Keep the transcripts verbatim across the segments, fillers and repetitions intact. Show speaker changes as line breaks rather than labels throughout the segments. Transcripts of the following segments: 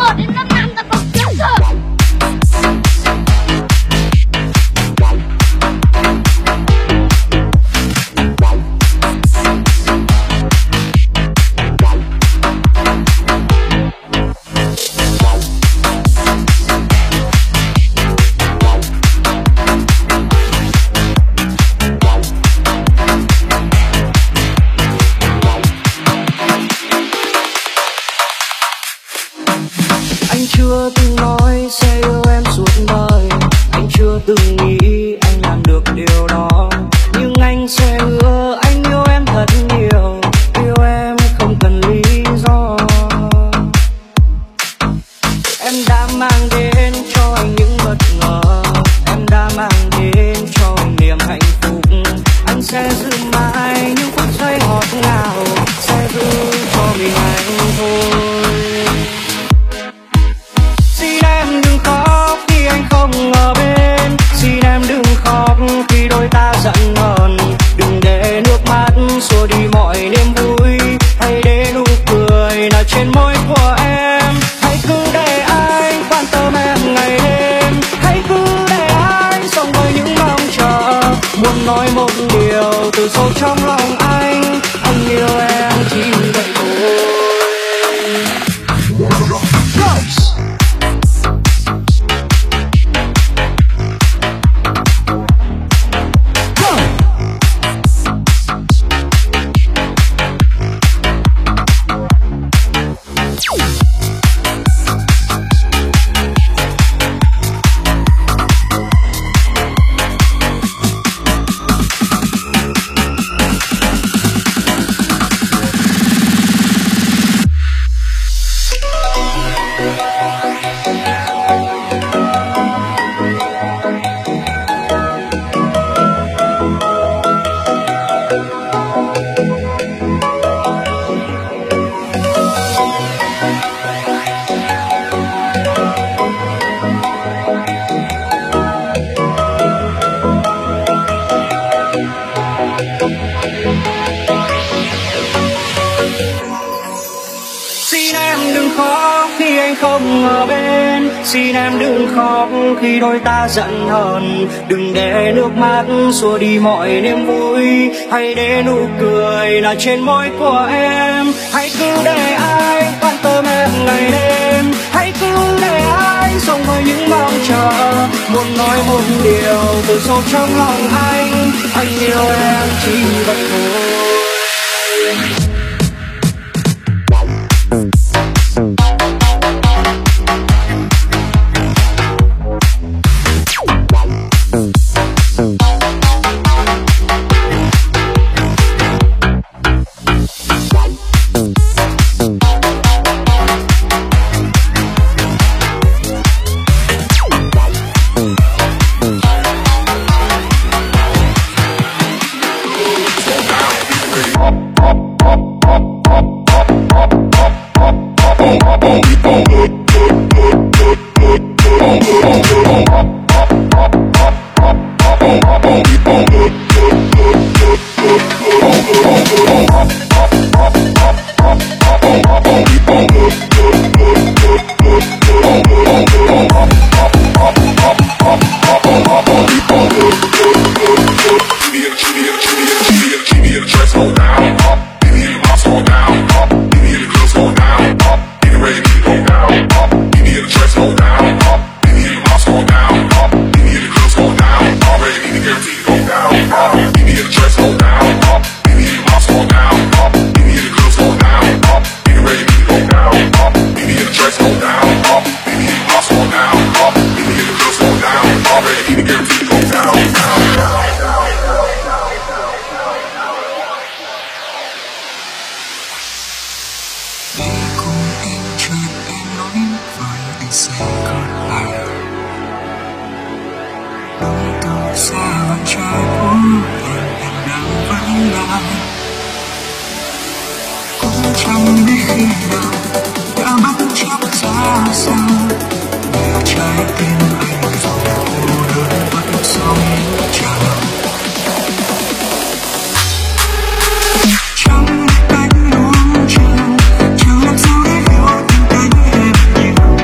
một đến lớp năm ta bọc trước rồi.
Anh chưa từng nói sẽ yêu em suốt đời, anh chưa từng nghĩ anh làm được điều đó, nhưng anh sẽ hứa anh yêu em thật nhiều, yêu em không cần lý do. Em đã mang đến cho anh những bất ngờ, em đã mang đến cho anh niềm hạnh phúc. Anh sẽ giữ mãi những phút giây ngọt ngào, sẽ giữ cho mình anh thôi. Xin em đừng khóc khi anh không ở bên, xin em đừng khóc khi đôi ta giận hờn. Đừng để nước mắt xua đi mọi niềm vui, hãy để nụ cười nở trên môi của em. Hãy cứ để anh quan tâm em ngày đêm, hãy cứ để anh sống với những mong chờ. Muốn nói một điều từ sâu trong lòng anh, anh yêu em chỉ vậy thôi. Xin em đừng khóc khi anh không ở bên, xin em đừng khóc khi đôi ta giận hờn. Đừng để nước mắt xua đi mọi niềm vui, hãy để nụ cười là trên môi của em. Hãy cứ để anh quan tâm em ngày đêm, hãy cứ để anh sống với những mong chờ. Muốn nói một điều từ sâu trong lòng anh, anh yêu em chỉ vậy thôi.
Trong cánh luống chiều, chiều làm sao để hiểu tình cánh em nhiều.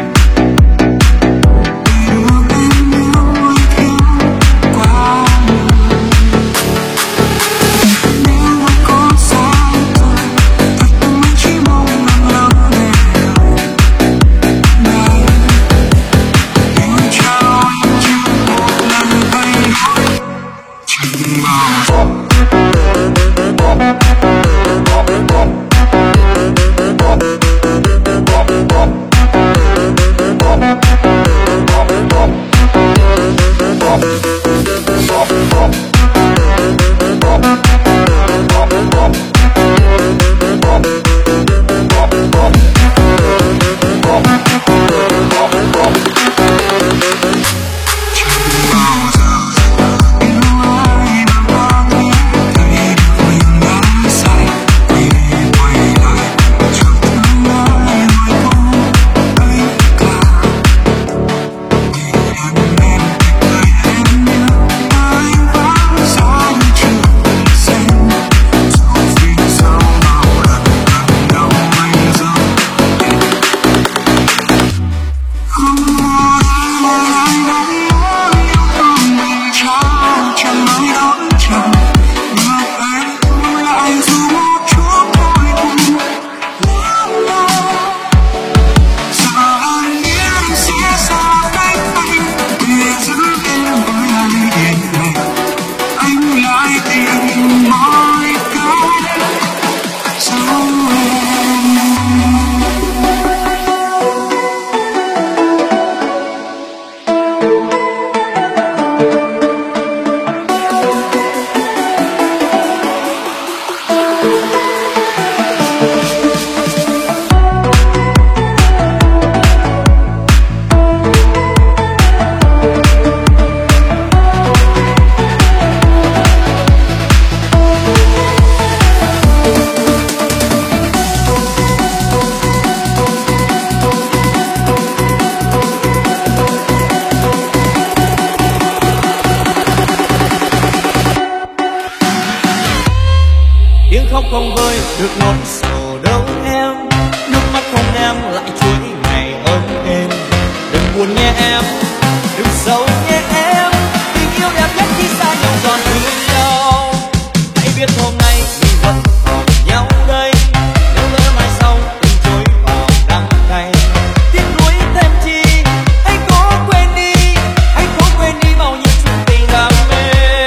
không vơi được nỗi sầu đâu em, nước mắt không em lại chuỗi ngày ấm êm. Đừng buồn nhé em, đừng sầu nhé em, tình yêu đẹp nhất khi xa nhau còn thương nhau. Hãy biết hôm nay mình vẫn còn nhau đây, nếu lỡ mai sau tình trôi vào đắng cay. Tiếc nuối thêm chi, hãy cố quên đi, hãy cố quên đi bao nhiêu chuyện tình đam mê.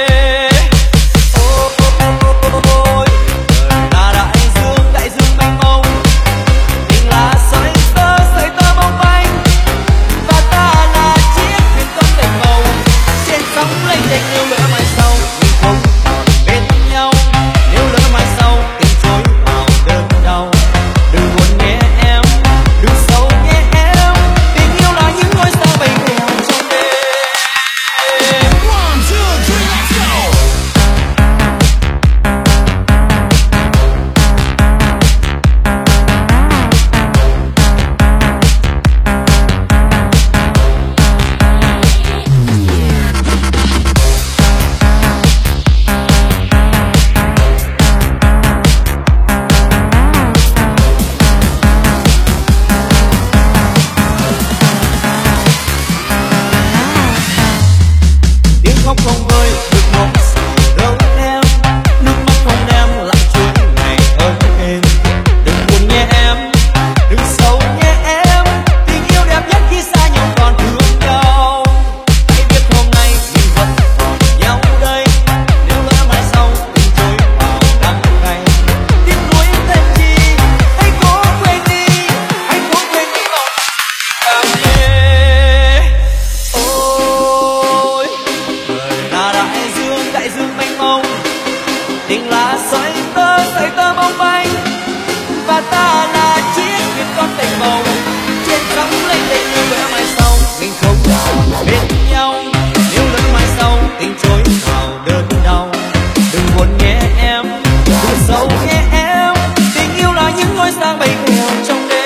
Ôi, đời là đại dương, đại dương mênh mông, tình là sợi tơ, sợi tơ bóng banh, và ta là chiếc thuyền con tình màu trên sóng lênh đênh. Nếu lỡ mai sau mình không còn bên nhau, nếu lỡ mai sau tình trôi vào đớn đau, đừng buồn nhé em, đừng sầu nhé em, tình yêu là những ngôi sao bay theo trong đêm. One, two, three, let's go. Tiếng khóc không vơi được nỗi sầu đâu em, nước mắt không em lại chuỗi ngày ấm êm. Đừng buồn nhé em, đừng sầu nhé em, tình yêu đẹp nhất khi xa nhau còn thương nhau. Hãy biết hôm nay mình vẫn còn nhau đây, nếu lỡ mai sau tình trôi vào đắng cay. Tiếc nuối thêm chi, hãy cố quên đi, hãy cố quên đi bao đam mê. Ôi, đời là đại dương, đại dương mênh mông, tình là sợi tơ, sợi tơ bóng banh, và ta là chiếc thuyền con tình màu trên sóng lênh đênh. Nếu lỡ mai sau mình không còn bên nhau, nếu lỡ mai sau tình trôi vào đớn đau, đừng buồn nhé em, đừng sầu nhé em, tình yêu là những ngôi sao bay theo trong đêm.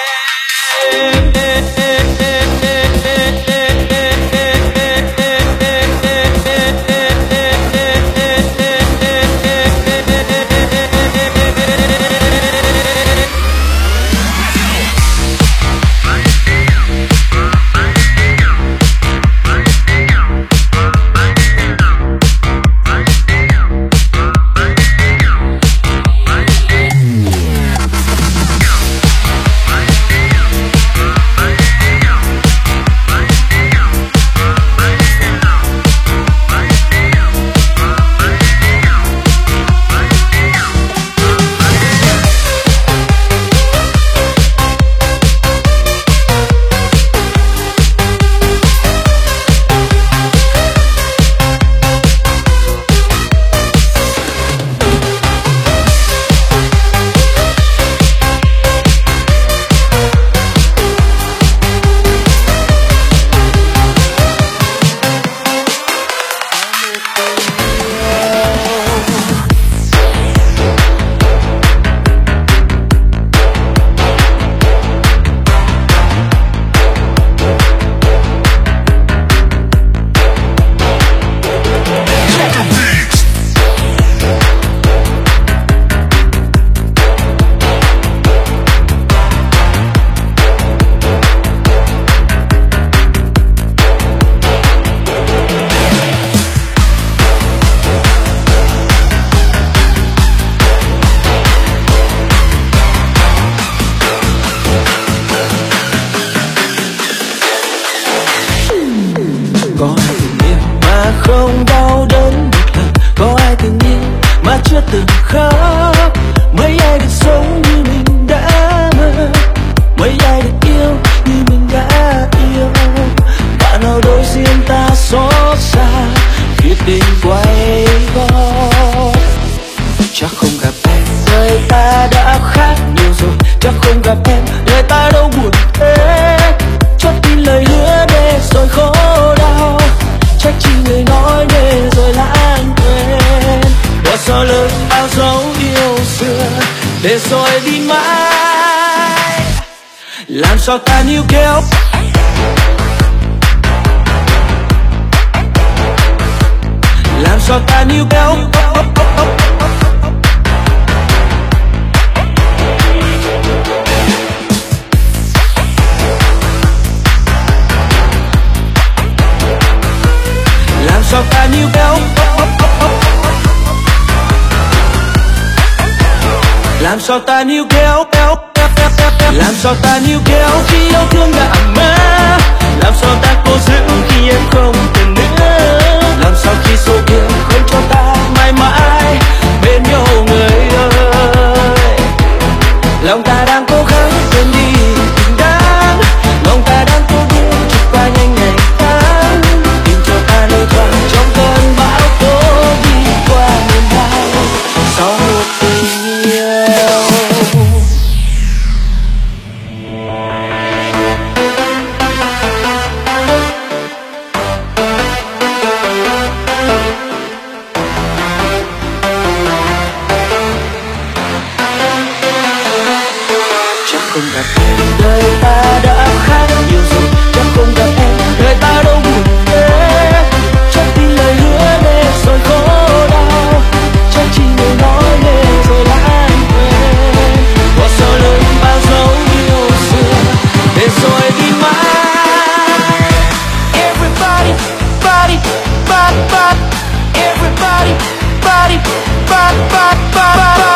Có ai từng yêu mà không đau đớn một lần, có ai từng yêu mà chưa từng khóc. Mấy ai được sống như mình đã mơ, mấy ai được yêu như mình đã yêu. Bạn nào đối diện ta xót xa khi tình quay gót. Chắc không gặp em đời ta đã khác nhiều rồi, chắc không gặp em đời ta đâu buồn thế. Cho tin lời hứa để rồi khổ đau, trách chỉ người nói để rồi lãng quên. Bỏ sau lưng bao dấu yêu xưa để rồi đi mãi. Làm sao ta níu kéo, làm sao ta níu kéo, ta níu kéo, làm sao ta níu kéo, làm sao ta níu kéo khi yêu thương đã mất, làm sao ta cố giữ khi em không còn nữa, làm sao khi số kiếp không cho ta mãi mãi bên nhau người ơi. Lòng ta đang cố gắng quên đi tình đáng, lòng ta đang cố gắng trượt qua nhanh ngày tháng, tìm cho ta nơi thoáng trong cơn bão tố đi qua miền đau sau một tình yêu. Không gặp em đời ta đã khác nhiều rồi, chắc không gặp em đời ta đâu buồn thế, chắc tin lời hứa để rồi khổ đau, chắc chỉ người nói để rồi lại quên, bỏ sau lưng bao dấu yêu xưa để rồi đi mãi. Everybody, body, body, body, everybody, body, body, body, body.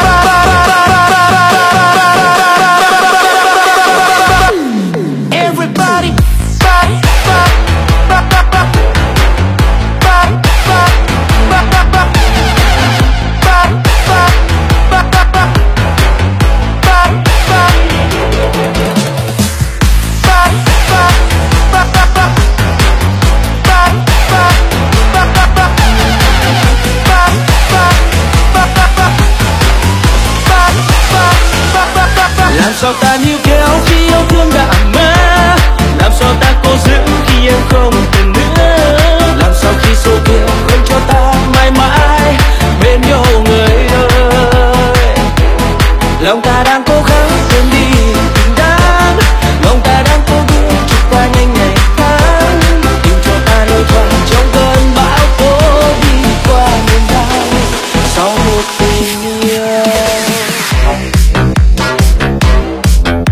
Làm sao ta níu kéo khi yêu thương đã mất, làm sao ta cố giữ khi em không còn nữa, làm sao khi số kiếp không cho ta mãi mãi bên nhau người ơi. Lòng ta đang cố gắng quên đi tình đáng, lòng ta đang cố gắng trượt qua nhanh ngày tháng, tìm cho ta nơi thoáng trong cơn bão tố đi qua miền đau sau một tình yêu.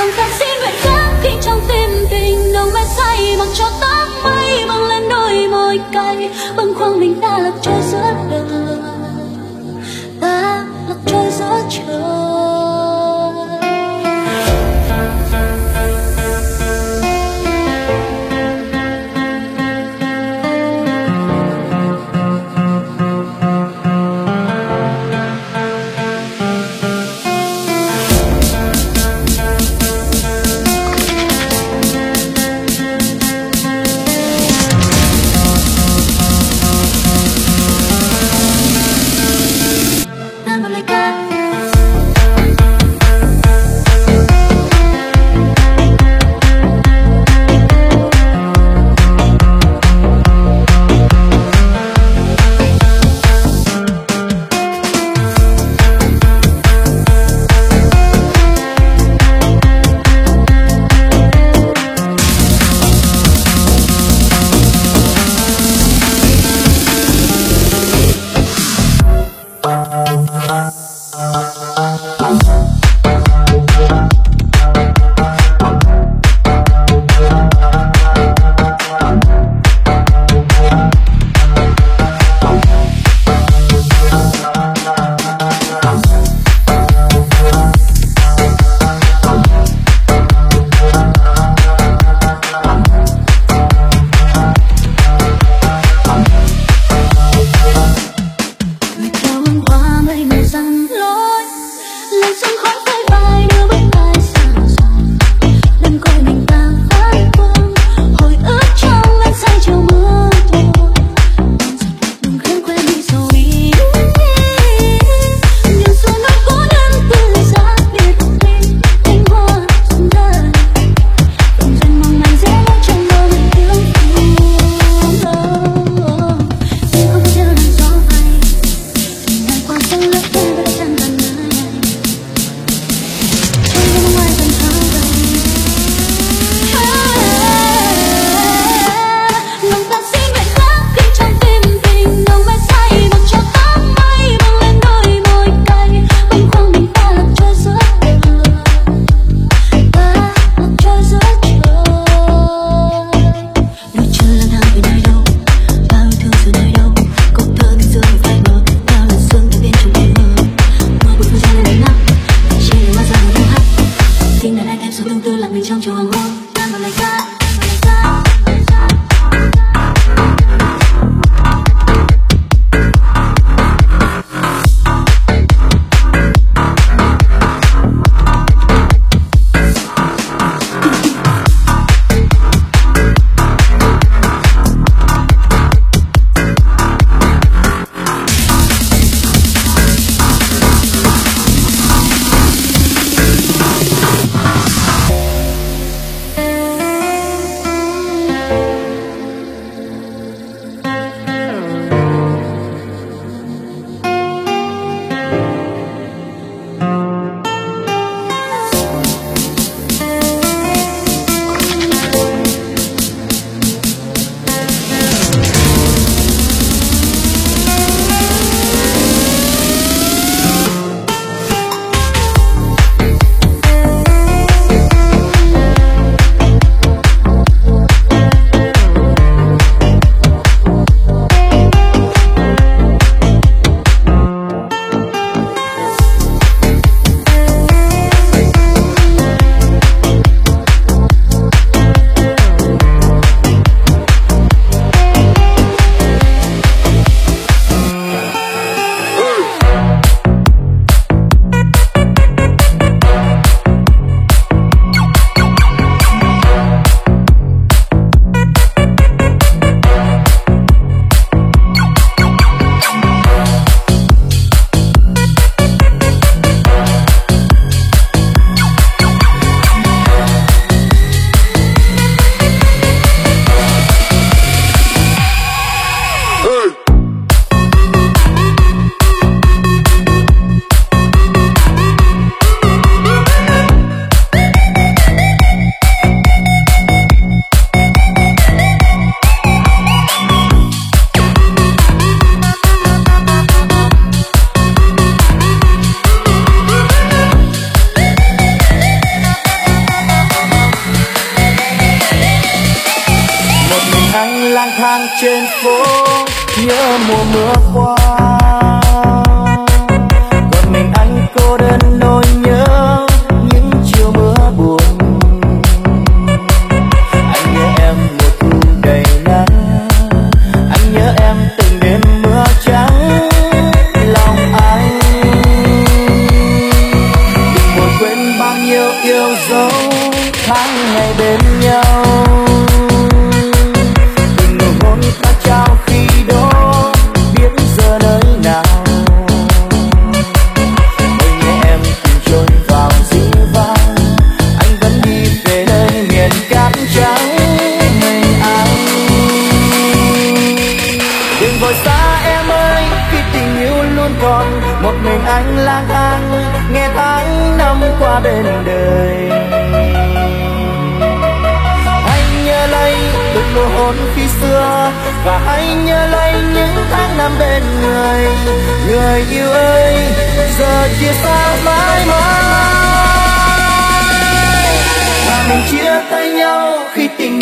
lòng ta xin nguyện khác khi trong tim tình nồng mê say mặc cho tóc mây băng lên đôi môi cay bâng khuâng mình ta lạc trôi giữa đời ta lạc trôi giữa trời.
trên phố, nhớ mùa mưa qua. Còn mình anh cô đơn nỗi nhớ những chiều mưa buồn. Anh nhớ em mùa thu đầy nắng, anh nhớ em từng đêm mưa trắng lòng anh. Đừng vội quên bao nhiêu yêu dấu tháng ngày bên nhau. Đừng nụ hôn ta trao khi đó biết giờ nơi nào. Ôi nhé em tìm trôi vào dĩ vãng, anh vẫn đi về nơi miền cát trắng mình anh. Đừng vội xa em ơi, khi tình yêu luôn còn một mình anh lang thang nghe tháng năm qua bên đời. Anh nhớ lấy từng nụ hôn khi xưa, và hãy nhớ lấy những tháng năm bên người. Người yêu ơi, giờ chia xa mãi mãi, và mình chia tay nhau khi tình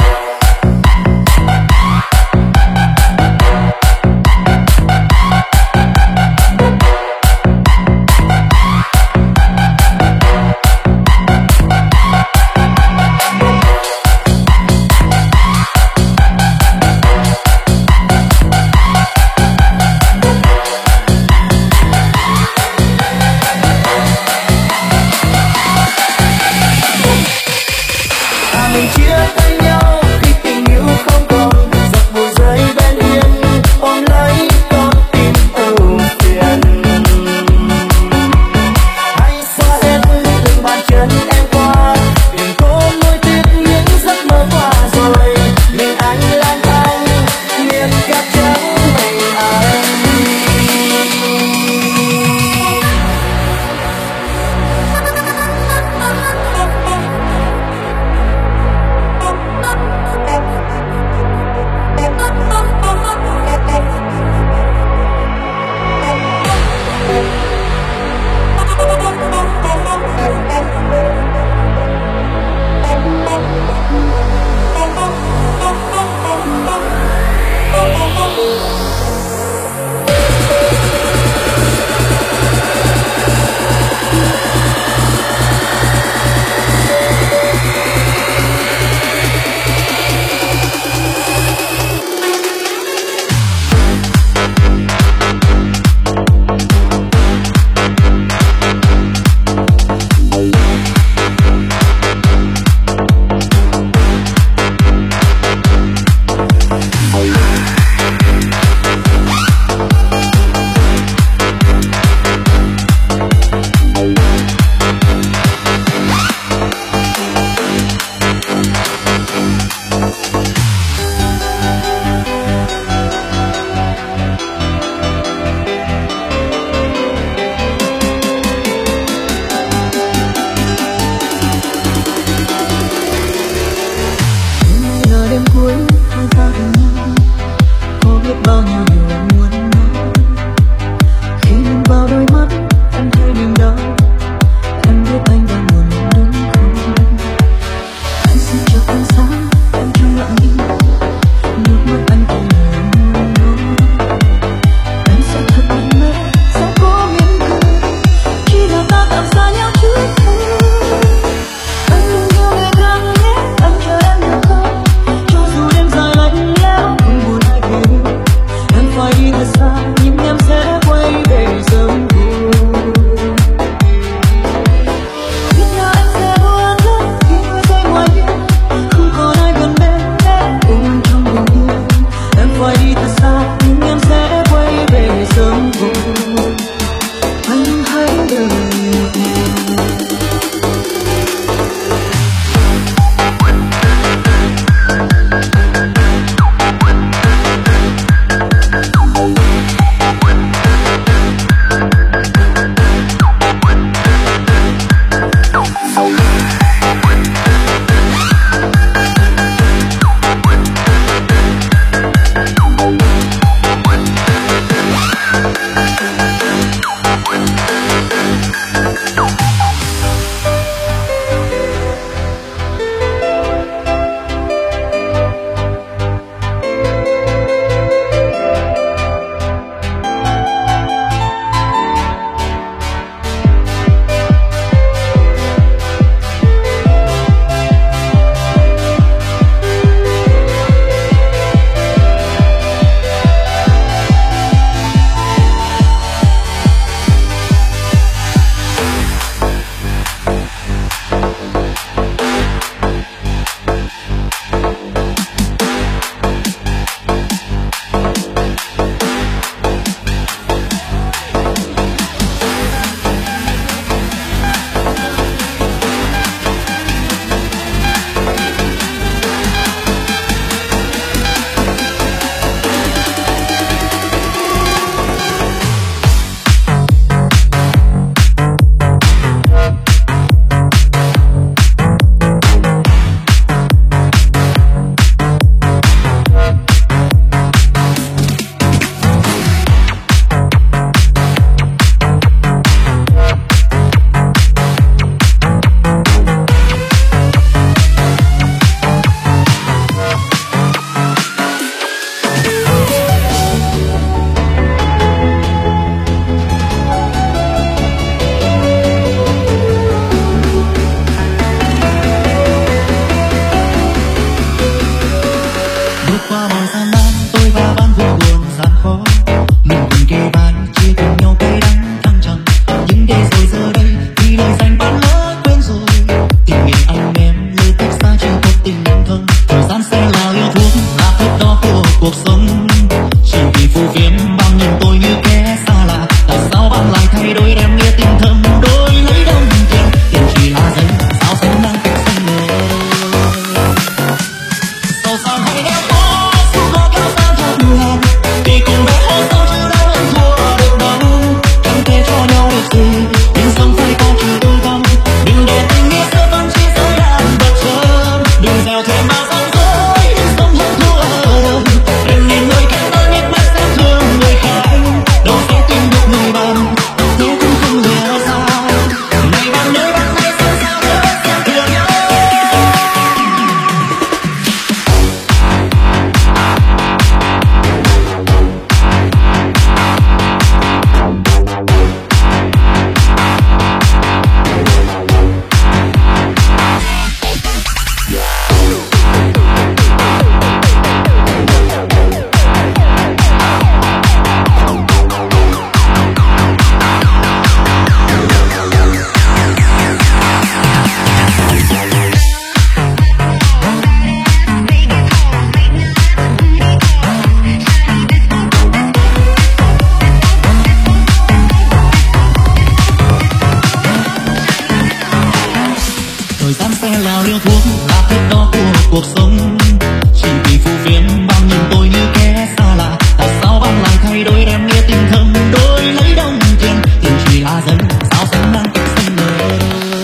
thời gian sẽ là liều thuốc là thước đo của cuộc sống. Chỉ vì phù phiếm bao nhìn tôi như kẻ xa lạ, tại sao bạn lại thay đổi đem nghĩa tình thầm đôi lấy đồng tiền. Tiền chỉ là dân sao sống mang cách xanh ngờ.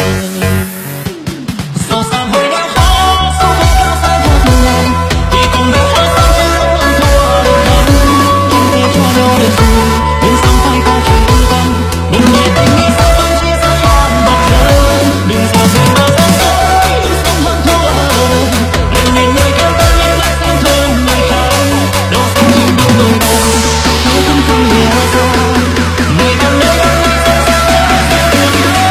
Sao sao hơi đau khó, sao không kéo dài một ngày, vì cùng nhau hơi sang chứ không thua được đâu. Đừng để cho nhau được rồi, đừng sống phải có chuyện tương tâm. Đừng để tình nghĩ sao phân chia giữa em và trời. Đừng sao dễ mà sống sớm, đừng sống hơn thua. Đừng nhìn người kêu ta lên lại xem thương người khác. Đâu sống nhìn đúng người đâu, tôi không không hiểu sao. Người cần lấy em lại xem sao em sẽ được đâu.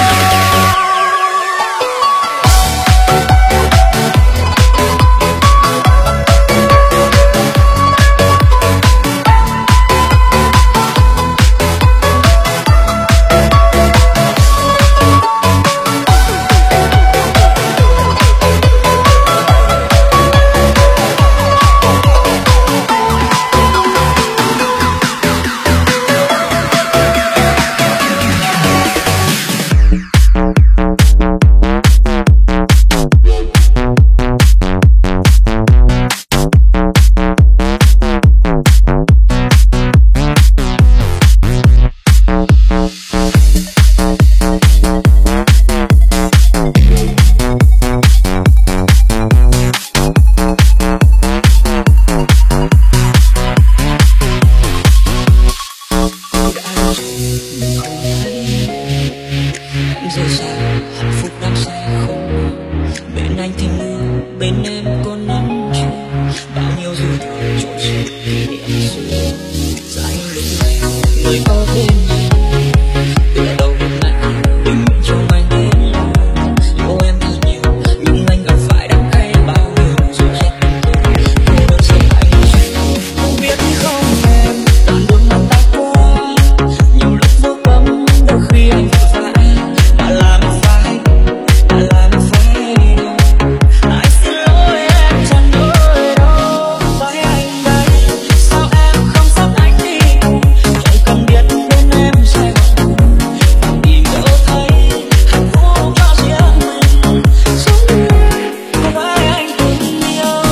Giờ sao hạnh phúc đang say không? Bên anh thì mưa, bên em có nắng chiều. Bao nhiêu dư thừa trộn rộn kỷ niệm xưa. Dài lúc này người có bên nhau, tựa đầu lúc này đừng nguyện cho anh đến lâu. Yêu em thật nhiều nhưng anh gặp phải đắng cay bao nhiêu rồi hết tình tôi. Cô đơn sẽ anh chịu, không biết không em tàn đôi mắt ta qua. Nhiều lúc vô cấm đôi khi anh vội vã. Làm phải, làm phải đâu. Anh xin lỗi em chẳng nói đâu. Phải anh đây, sao em không dắt anh đi cùng? Chẳng cần biết bên em sẽ còn và tìm đâu thấy hạnh phúc cho riêng mình. Sống đi, không phải anh cùng nhau.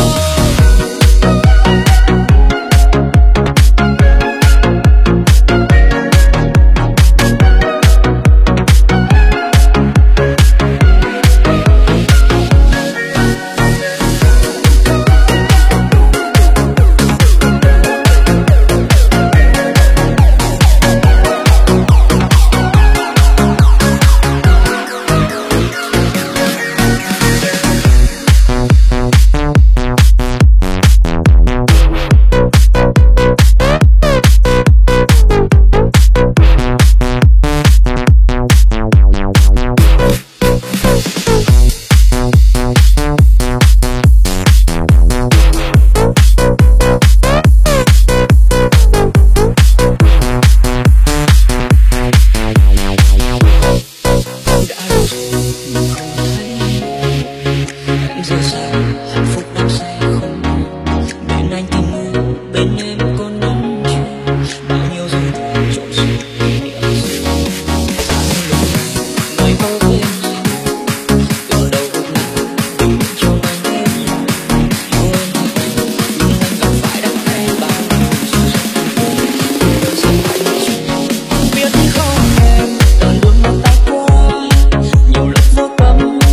Giờ sao hạnh phúc đang say không? Bên anh thì mưa, bên em có nắng chiều. Bao nhiêu dư thừa trộn rộn kỷ niệm xưa. Dài lúc này người có bên nhau, tựa đầu lúc nào đừng nguyện cho anh đến lâu. Yêu em thật nhiều nhưng anh gặp phải đắng cay bao nhiêu rồi hết tình tôi. Cô đơn sẽ anh chịu, không biết không em tàn đôi mắt ta qua. Nhiều lúc vô cấm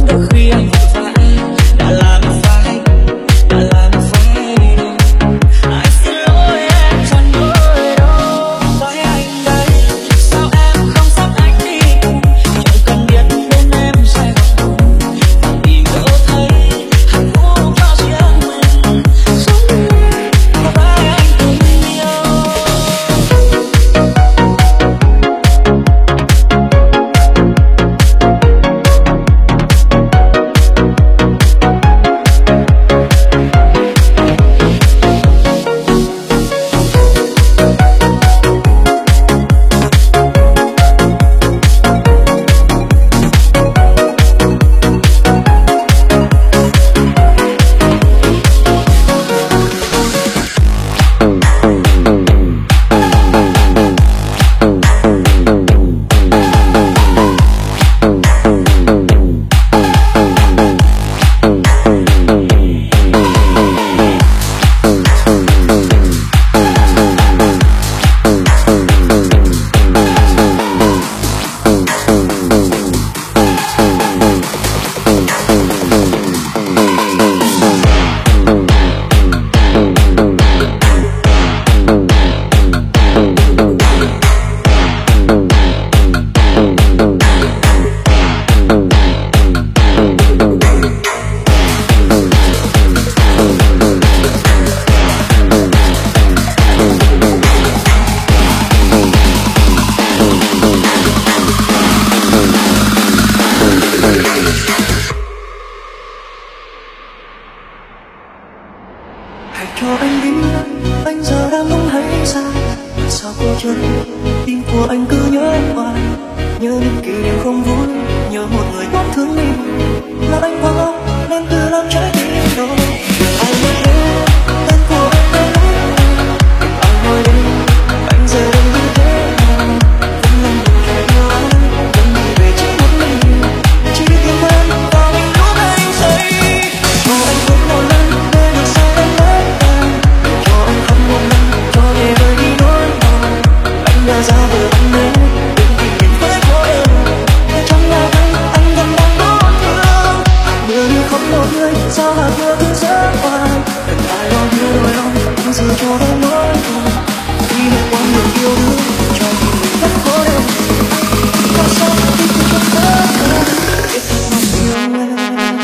cô chơi, tim của anh cứ nhớ em hoài, nhớ những kỷ niệm không vui, nhớ một người quá thương mình là anh quá ngốc nên từ lòng trái tim đổ. Ai biết thế tên của anh đã lấy ai ngồi đây anh giờ đây như thế nào, vẫn là một kẻ yêu anh vẫn đi về chỉ một mình, chỉ tìm em vào những lúc anh say. Cho anh khóc một lần để được say em hết em, cho anh khóc một lần cho để vơi đi nỗi đau. Anh đã ra vừa anh nhớ đừng tìm nhìn với cô đơn, để trong nhà anh anh vẫn đang tổn thương. Mưa như khóc một người sao hạt mưa cứ rơi hoài, đừng ai lo như đôi lòng anh giữ cho em nỗi đau. Khi được qua nhiều yêu đương cho tim mình vẫn cô đơn, có sao tim tôi không hết biết thật lòng yêu em.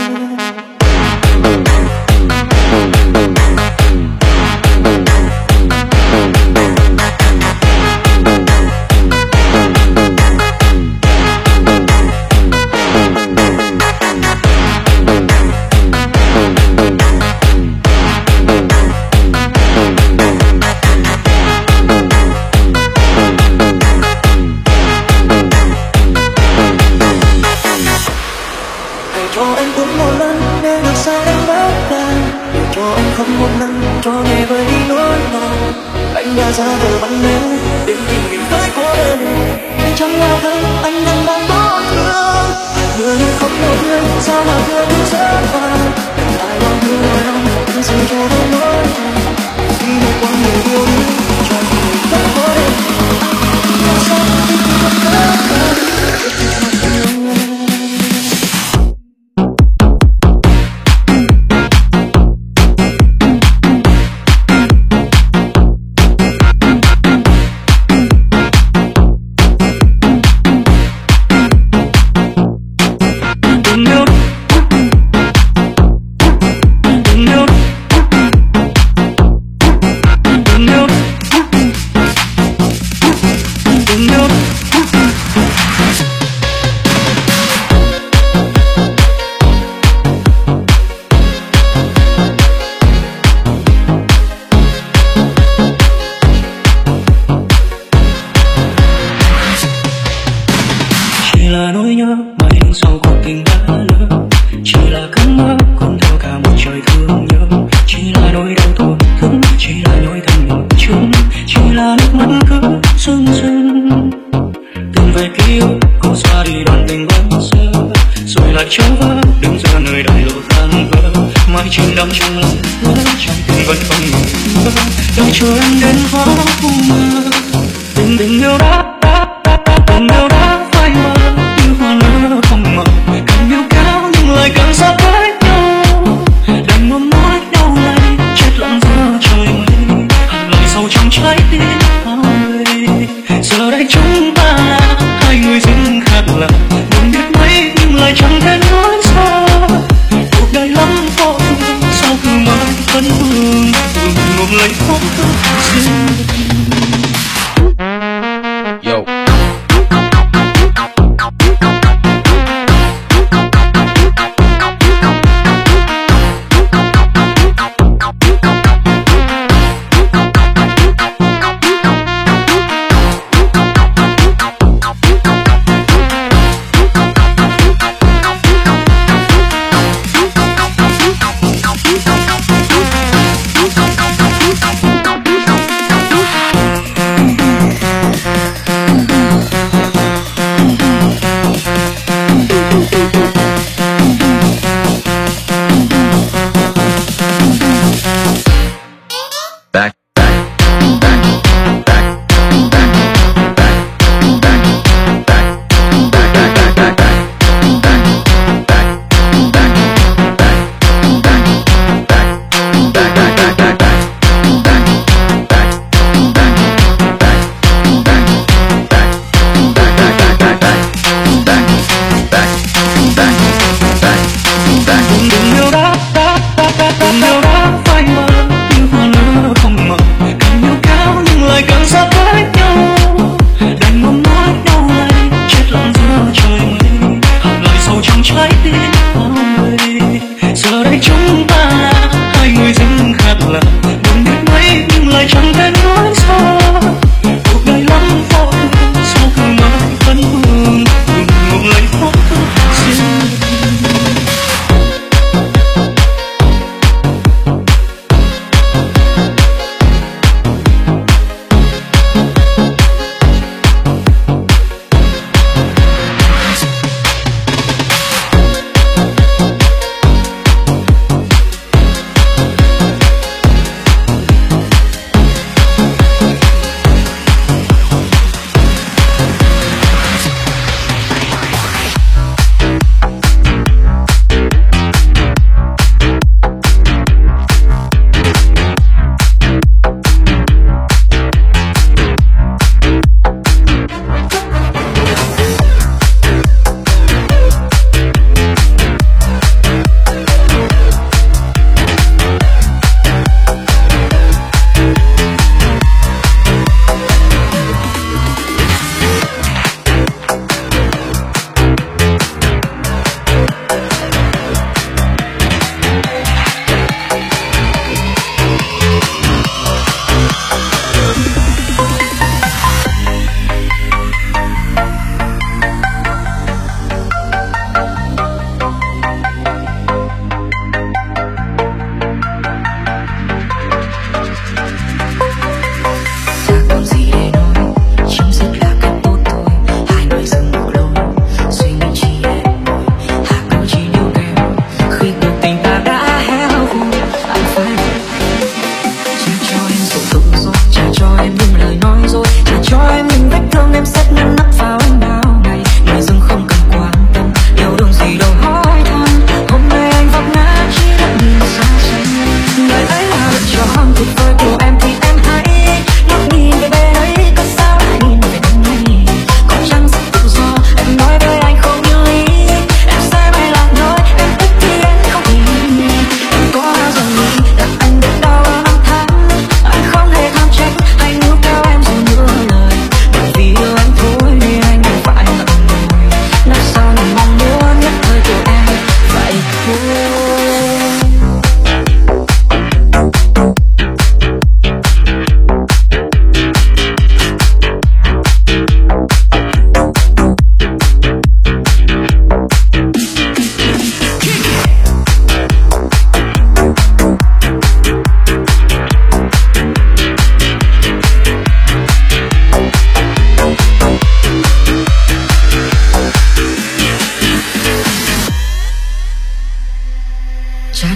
Cho anh cũng một lần để được say em mất em, để cho anh khóc một lần cho để vơi đi nỗi đau. Anh đã ra đời bắn nến đến tìm mình với cô đơn, nhưng trong nhà thân anh đang đang tổn thương. Mưa như khóc một người sao mà mưa cứ rơi vào, đừng ai lo như nỗi lòng anh dành cho đôi nỗi đau. Khi được qua nhiều yêu đương cho tim mình vẫn cô đơn, có sao tim tôi không hết biết thật lòng yêu em.
Là nỗi nhớ mà đêm sau cuộc tình đã lỡ, chỉ là cơn mơ cuốn theo cả một trời thương nhớ, chỉ là nỗi đau tổn thương, chỉ là nỗi thầm một chung, chỉ là nước mắt cứ rưng rưng. Từng về ký ức cô xóa đi đoạn tình vẫn sơ, rồi lại trở vỡ đứng giữa nơi đại lộ tan vỡ, mãi chìm đắm trong lòng nhớ trong tim vẫn không ngừng vỡ, đợi chờ em đến hóa khu mơ. Tình tình yêu đã đã đã đã tình yêu đã phai mờ như hoa nở không màu, càng yêu cao nhưng lại càng xa với nhau, đành muốn nói đau lay chết lặng giữa trời mây, hằn lại sâu trong trái tim bao người. Giờ đây chúng ta là hai người riêng khác lạ, buồn biết mấy nhưng lại chẳng thể nói ra. Cuộc đời lắm khó sao cứ mãi vẫn vương vương ngộp lấy khóc thức riêng. Yo.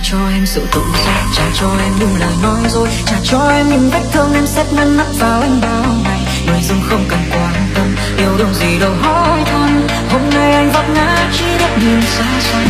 cho em sự tự do, trả cho em những lời nói dối, trả cho em những vết thương em xếp ngăn nắp vào anh bao ngày. Người dưng không cần quan tâm, yêu đương gì đâu hỏi thăm. Hôm nay anh vấp ngã chỉ đất đường xa xăm.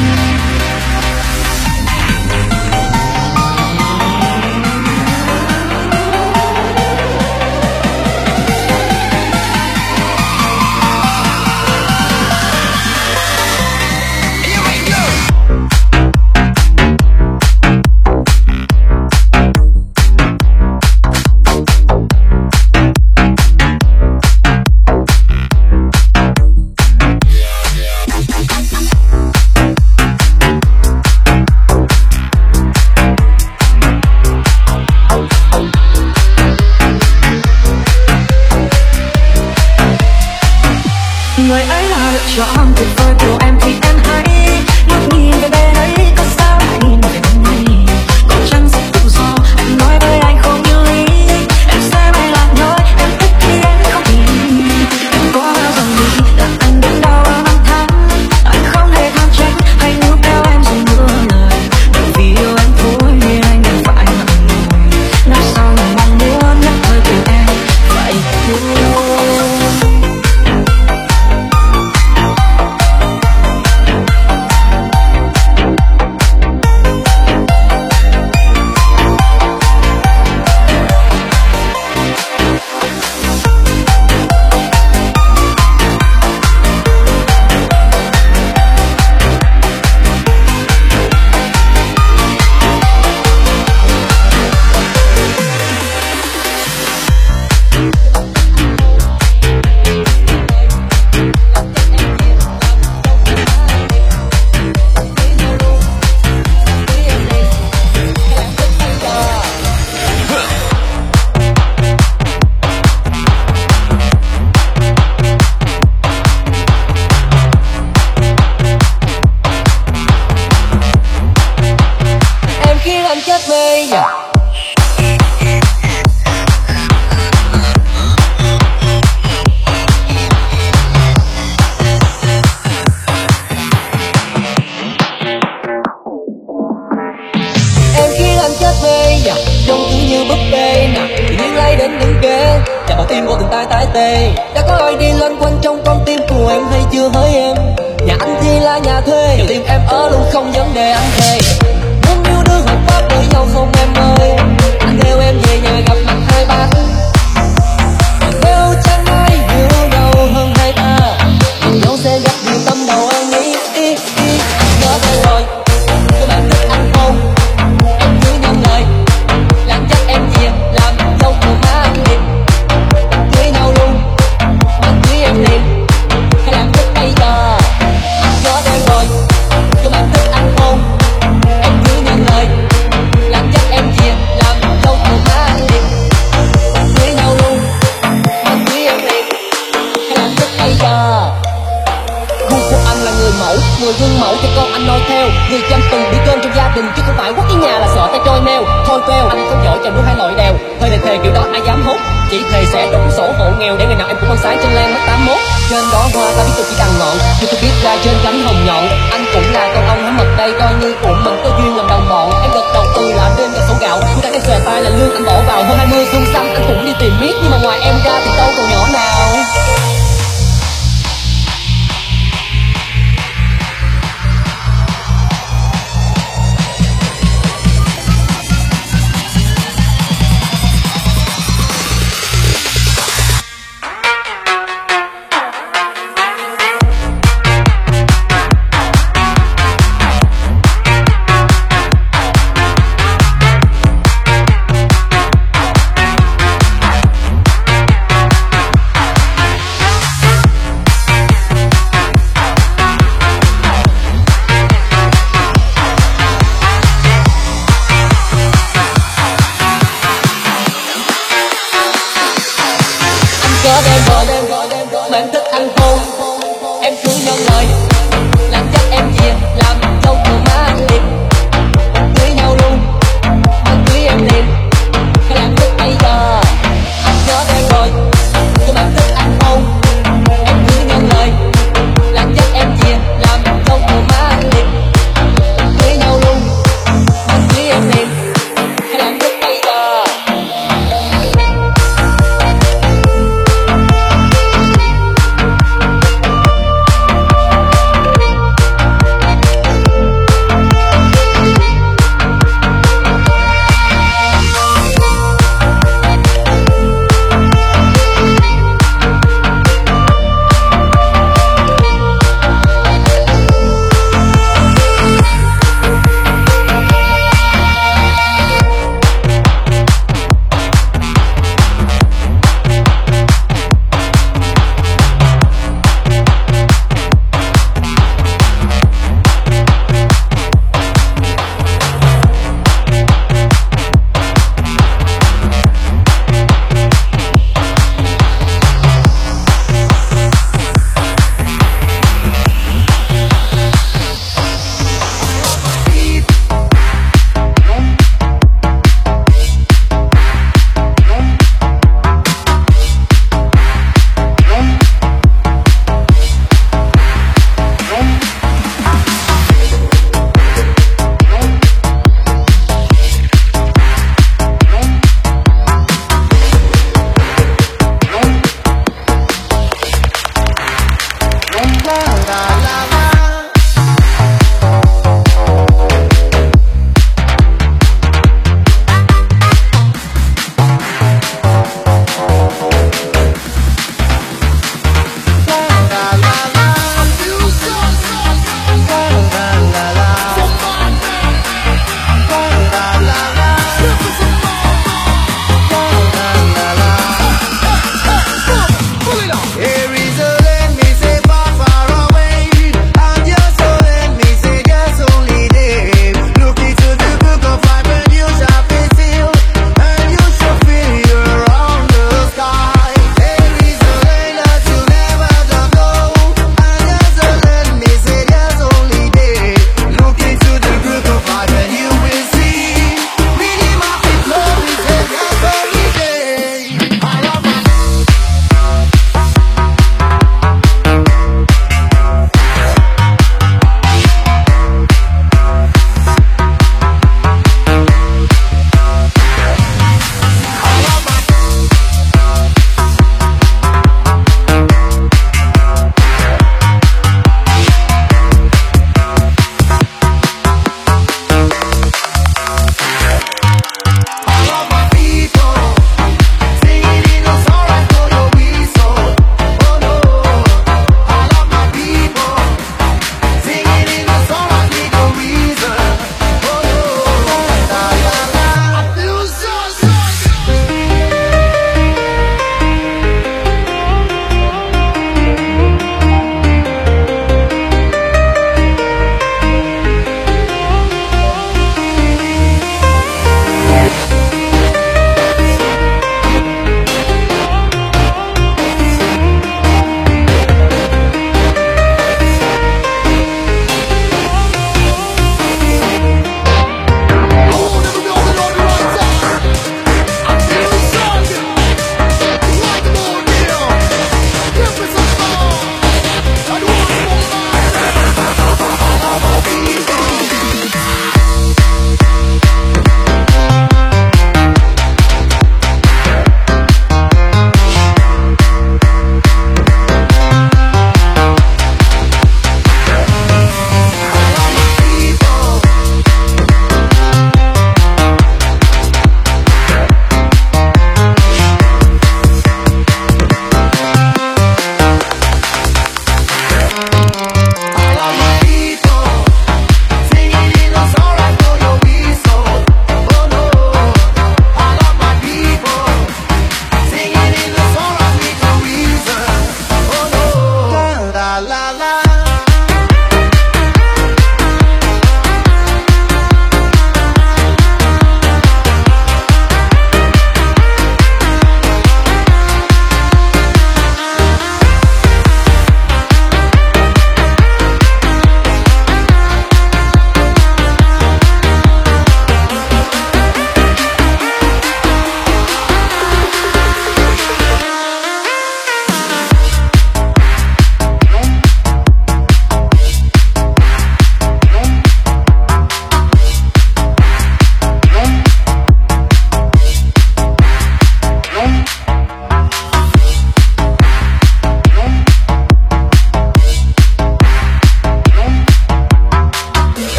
Người ấy là lựa chọn tuyệt vời của em thì em hãy ngước nhìn về bên ấy, có sao lại nhìn về bên này. Có chăng sẽ tự do, em nói với anh không như ý. Em xem anh là nơi em thích khi em không nhìn. Em có bao giờ nghĩ là anh đến đau bao năm tháng. Anh không hề tham trách hay níu kéo em dù mưa lời. Bởi vì yêu em thôi nên anh đành phải ngậm ngùi. Nói sao nhưng mong muốn nhắc hơi từ em vậy thôi.
Chết mê dạ. Em khiến anh chết mê dạ. Trông cứ như búp bê nè, tự nhiên lay đến đứng ghế, chạm vào tim của từng tay tái tê. Đã có ai đi loanh quanh trong con tim của em hay chưa hỡi em? Nhà anh thì là nhà thuê, nhiều tim em ở luôn không vấn đề anh thề. Muốn yêu đương hợp pháp với nhau không em ơi? Anh theo em về nhà gặp mặt hai ba. Nếu chẳng ai yêu nhau hơn hai ta, mình nhau sẽ gặp nhiều tâm đầu anh nghĩ đi đi. Nhớ tay rồi, các bạn thích anh không? Em cứ nhận lời, làm chắc em chia làm dâu của má anh liền. Cưới nhau luôn, anh cưới em liền, hay làm thích bây giờ? Anh nhớ tay rồi, các bạn thích anh không? Em cứ nhận lời, làm chắc em chia làm dâu của má anh liền. Cưới nhau luôn, anh cưới em liền, hay làm thích bây giờ? Gu của anh là người mẫu, người gương mẫu cho con anh noi theo. Người chăm từng bữa cơm trong gia đình chứ không phải quất cái nhà là sợ tay trôi neo. Thôi queo, anh không giỏi chồng đua hai loại đèo. Thời này thề kiểu đó ai dám hút, chỉ thề sẽ đụng sổ hộ nghèo để ngày nào em cũng con sáng trên lan mất tám mốt. Trên đó hoa ta biết tôi chỉ đằng ngọn, chưa tôi biết ra trên cánh hồng nhọn. Anh cũng là con ong hái mật đây coi như của